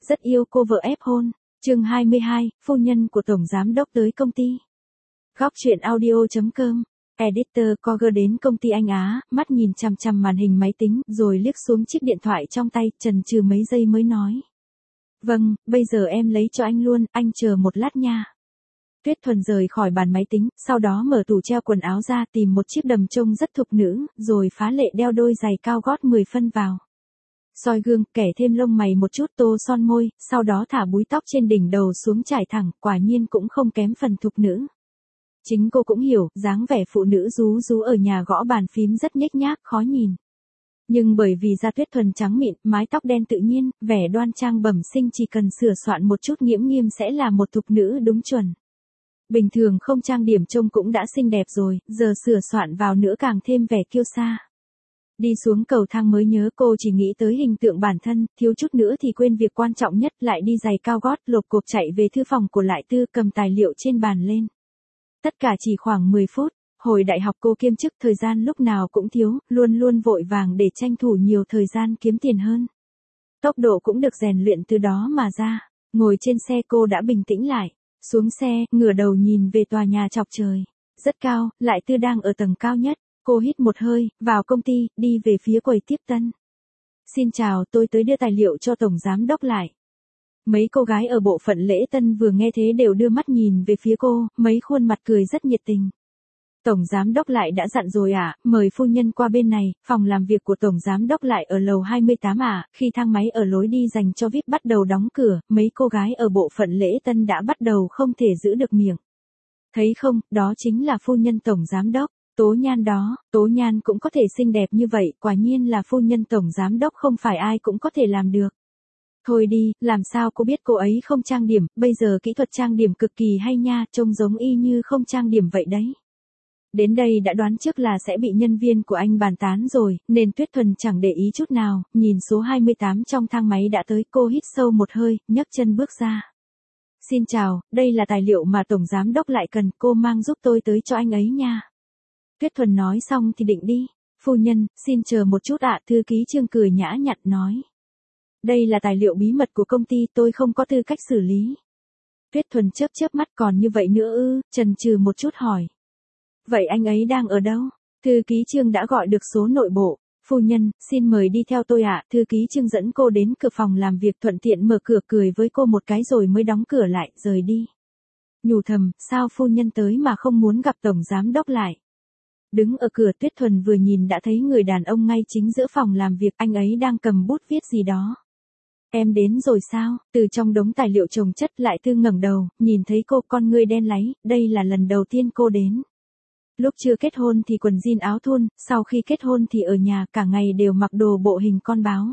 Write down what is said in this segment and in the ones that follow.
rất yêu cô vợ ép hôn. Chương 22, phu nhân của tổng giám đốc tới công ty. Góc truyện audio.com. Editor Coger đến công ty anh Á, mắt nhìn chằm chằm màn hình máy tính, rồi liếc xuống chiếc điện thoại trong tay, chần chừ mấy giây mới nói. Vâng, bây giờ em lấy cho anh luôn, anh chờ một lát nha. Tuyết Thuần rời khỏi bàn máy tính, sau đó mở tủ treo quần áo ra tìm một chiếc đầm trông rất thục nữ, rồi phá lệ đeo đôi giày cao gót 10 phân vào. Soi gương, kẻ thêm lông mày một chút, tô son môi, sau đó thả búi tóc trên đỉnh đầu xuống trải thẳng, quả nhiên cũng không kém phần thục nữ. Chính cô cũng hiểu, dáng vẻ phụ nữ rú rú ở nhà gõ bàn phím rất nhếch nhác, khó nhìn. Nhưng bởi vì da Tuyết Thuần trắng mịn, mái tóc đen tự nhiên, vẻ đoan trang bẩm sinh, chỉ cần sửa soạn một chút nghiễm nghiêm sẽ là một thục nữ đúng chuẩn. Bình thường không trang điểm trông cũng đã xinh đẹp rồi, giờ sửa soạn vào nữa càng thêm vẻ kiêu sa. Đi xuống cầu thang mới nhớ cô chỉ nghĩ tới hình tượng bản thân, thiếu chút nữa thì quên việc quan trọng nhất, lại đi giày cao gót lộp cộp chạy về thư phòng của Lại Tư, cầm tài liệu trên bàn lên. Tất cả chỉ khoảng 10 phút, hồi đại học cô kiêm chức, thời gian lúc nào cũng thiếu, luôn luôn vội vàng để tranh thủ nhiều thời gian kiếm tiền hơn. Tốc độ cũng được rèn luyện từ đó mà ra. Ngồi trên xe cô đã bình tĩnh lại. Xuống xe, ngửa đầu nhìn về tòa nhà chọc trời. Rất cao, Lại Tư đang ở tầng cao nhất. Cô hít một hơi, vào công ty, đi về phía quầy tiếp tân. Xin chào, tôi tới đưa tài liệu cho tổng giám đốc Lại. Mấy cô gái ở bộ phận lễ tân vừa nghe thế đều đưa mắt nhìn về phía cô, mấy khuôn mặt cười rất nhiệt tình. Tổng giám đốc Lại đã dặn rồi à, mời phu nhân qua bên này, phòng làm việc của tổng giám đốc Lại ở lầu 28 à, khi thang máy ở lối đi dành cho VIP bắt đầu đóng cửa, mấy cô gái ở bộ phận lễ tân đã bắt đầu không thể giữ được miệng. Thấy không, đó chính là phu nhân tổng giám đốc, Tố Nhan đó, Tố Nhan cũng có thể xinh đẹp như vậy, quả nhiên là phu nhân tổng giám đốc, không phải ai cũng có thể làm được. Thôi đi, làm sao cô biết cô ấy không trang điểm, bây giờ kỹ thuật trang điểm cực kỳ hay nha, trông giống y như không trang điểm vậy đấy. Đến đây đã đoán trước là sẽ bị nhân viên của anh bàn tán rồi, nên Tuyết Thuần chẳng để ý chút nào, nhìn số 28 trong thang máy đã tới, cô hít sâu một hơi, nhấc chân bước ra. Xin chào, đây là tài liệu mà tổng giám đốc Lại cần, cô mang giúp tôi tới cho anh ấy nha. Tuyết Thuần nói xong thì định đi. Phu nhân, xin chờ một chút ạ, thư ký Trương cười nhã nhặn nói. Đây là tài liệu bí mật của công ty, tôi không có tư cách xử lý. Tuyết Thuần chớp mắt, còn như vậy nữa ư, chần chừ một chút hỏi. Vậy anh ấy đang ở đâu? Thư ký Trương đã gọi được số nội bộ. Phu nhân, xin mời đi theo tôi ạ. Thư ký Trương dẫn cô đến cửa phòng làm việc, thuận tiện mở cửa, cười với cô một cái rồi mới đóng cửa lại, rời đi. Nhủ thầm, sao phu nhân tới mà không muốn gặp tổng giám đốc Lại? Đứng ở cửa, Tuyết Thuần vừa nhìn đã thấy người đàn ông ngay chính giữa phòng làm việc, anh ấy đang cầm bút viết gì đó. Em đến rồi sao? Từ trong đống tài liệu chồng chất, Lại Tư ngẩng đầu, nhìn thấy cô, con ngươi đen láy, đây là lần đầu tiên cô đến. Lúc chưa kết hôn thì quần jean áo thun, sau khi kết hôn thì ở nhà cả ngày đều mặc đồ bộ hình con báo.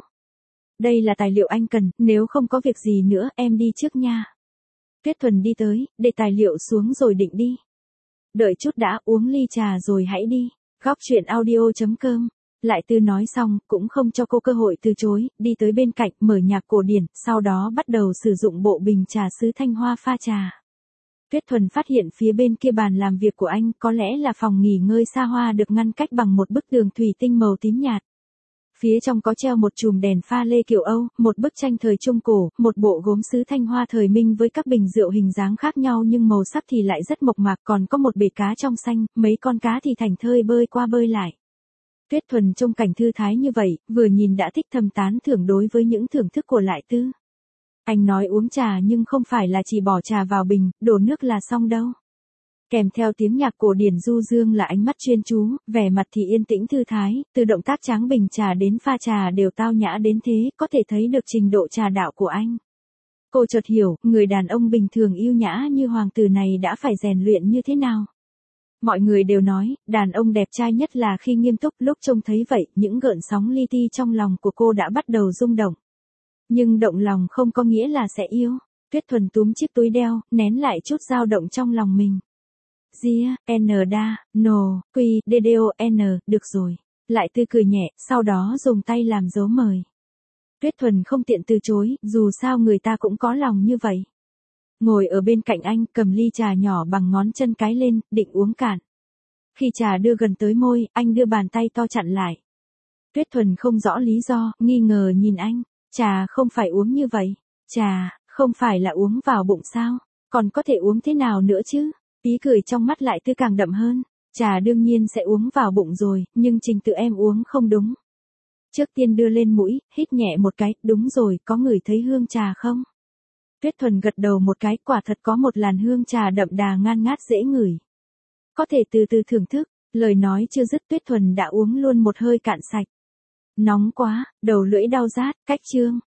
Đây là tài liệu anh cần, nếu không có việc gì nữa em đi trước nha. Tuyết Thuần đi tới, để tài liệu xuống rồi định đi. Đợi chút đã, uống ly trà rồi hãy đi. Góc truyện audio.com. Lại Tư nói xong, cũng không cho cô cơ hội từ chối, đi tới bên cạnh, mở nhạc cổ điển, sau đó bắt đầu sử dụng bộ bình trà sứ Thanh Hoa pha trà. Tuyết Thuần phát hiện phía bên kia bàn làm việc của anh, có lẽ là phòng nghỉ ngơi xa hoa được ngăn cách bằng một bức tường thủy tinh màu tím nhạt. Phía trong có treo một chùm đèn pha lê kiểu Âu, một bức tranh thời Trung Cổ, một bộ gốm sứ Thanh Hoa thời Minh với các bình rượu hình dáng khác nhau nhưng màu sắc thì lại rất mộc mạc, còn có một bể cá trong xanh, mấy con cá thì thảnh thơi bơi qua bơi lại. Tuyết Thuần trông cảnh thư thái như vậy, vừa nhìn đã thích, thầm tán thưởng đối với những thưởng thức của Lại Tư. Anh nói uống trà nhưng không phải là chỉ bỏ trà vào bình, đổ nước là xong đâu. Kèm theo tiếng nhạc cổ điển du dương là ánh mắt chuyên chú, vẻ mặt thì yên tĩnh thư thái, từ động tác tráng bình trà đến pha trà đều tao nhã đến thế, có thể thấy được trình độ trà đạo của anh. Cô chợt hiểu, người đàn ông bình thường yêu nhã như hoàng tử này đã phải rèn luyện như thế nào. Mọi người đều nói, đàn ông đẹp trai nhất là khi nghiêm túc, lúc trông thấy vậy, những gợn sóng li ti trong lòng của cô đã bắt đầu rung động. Nhưng động lòng không có nghĩa là sẽ yêu. Tuyết Thuần túm chiếc túi đeo, nén lại chút dao động trong lòng mình. Gia, no, được rồi. Lại Tư cười nhẹ, sau đó dùng tay làm dấu mời. Tuyết Thuần không tiện từ chối, dù sao người ta cũng có lòng như vậy. Ngồi ở bên cạnh anh, cầm ly trà nhỏ bằng ngón chân cái lên, định uống cạn. Khi trà đưa gần tới môi, anh đưa bàn tay to chặn lại. Tuyết Thuần không rõ lý do, nghi ngờ nhìn anh. Trà không phải uống như vậy. Trà, không phải là uống vào bụng sao? Còn có thể uống thế nào nữa chứ? Ý cười trong mắt lại tươi càng đậm hơn. Trà đương nhiên sẽ uống vào bụng rồi, nhưng trình tự em uống không đúng. Trước tiên đưa lên mũi, hít nhẹ một cái, đúng rồi, có ngửi thấy hương trà không? Tuyết Thuần gật đầu một cái, quả thật có một làn hương trà đậm đà ngan ngát dễ ngửi. Có thể từ từ thưởng thức, lời nói chưa dứt Tuyết Thuần đã uống luôn một hơi cạn sạch. Nóng quá, đầu lưỡi đau rát, cách chương.